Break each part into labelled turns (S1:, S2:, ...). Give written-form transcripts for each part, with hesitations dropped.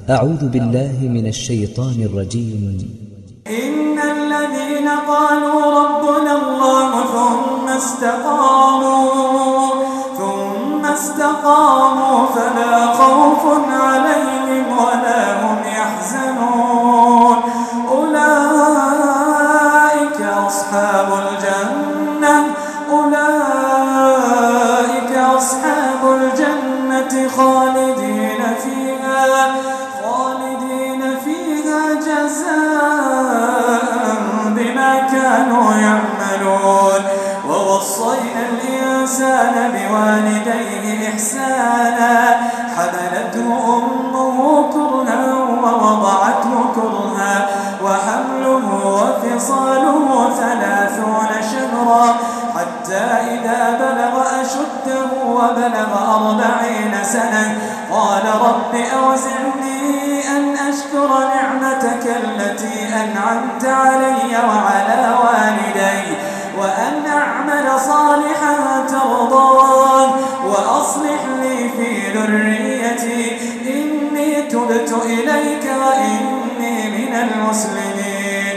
S1: أعوذ بالله من الشيطان الرجيم.
S2: إن الذين قالوا ربنا الله ثم استقاموا فلا خوف عليهم ولا هم يحزنون أولئك أصحاب الجنة خالدين فيها جزاء بما كانوا يعملون ووصينا الإنسان بوالديه إحسانا حملته أمه كرها ووضعته كرها وحمله وفصاله 30 شهرا حتى إذا بلغ أشده وبلغ 40 سنة قال رب أوزعني أن أشكر نعمتك التي أنعمت علي وعلى والدي وأن أعمل صالحا ترضاه وأصلح لي في ذريتي إني تبت إليك وإني من المسلمين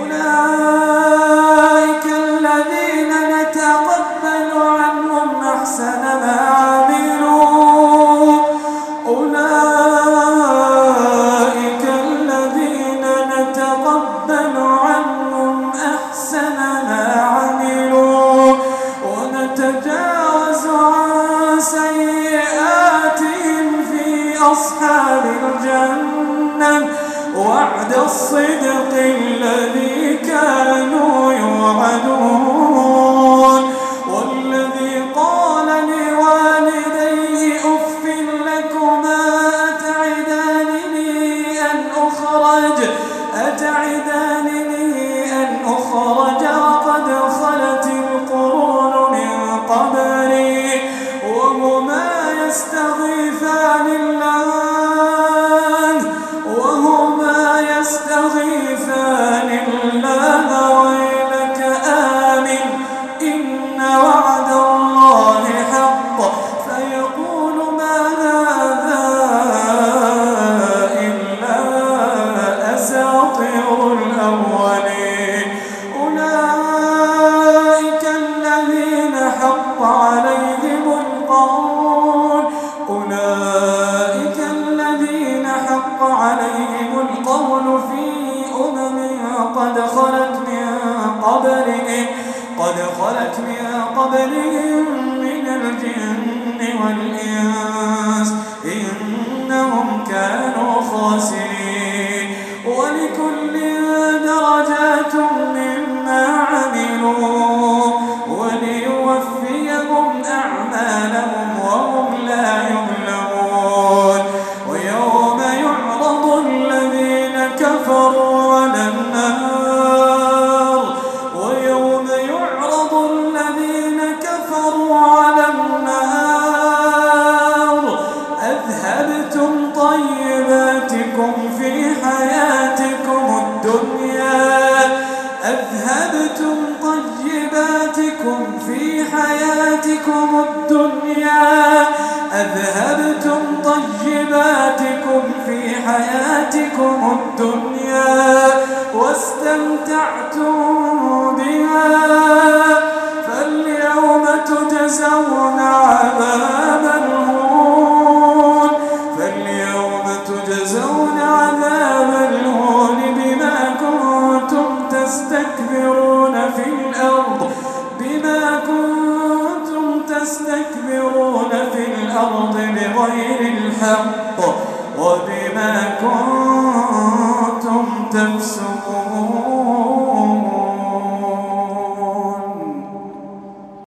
S2: أولئك الذين نتقبل عنهم أحسن ما عملوا ونتجاوز عن سيئاتهم في أصحاب الجنة وعد الصدق الذي كانوا يوعدون والذي قال لوالديه أف لكما أتعدانني أن أخرج وقد خلت القرون من قبلي وهما يستغيثان الله ويلك آمن إن وعد الله حق فيقول ما هذا إلا أساطير الأولين أولئك الذين حق عليهم القول في قد خلت من قبلهم من الجن والإنس إنهم كانوا خاسرين ولكل درجات مما عملوا وليوفيهم أعمالهم وهم لا يظلمون ويوم يعرض الذين كفروا على النار أذهبتم طيباتكم في حياتكم الدنيا واستمتعتم بها فاليوم تجزون عذاب الهون بما كنتم تستكبرون في الأرض بغير الحق وبما كنتم تفسقون.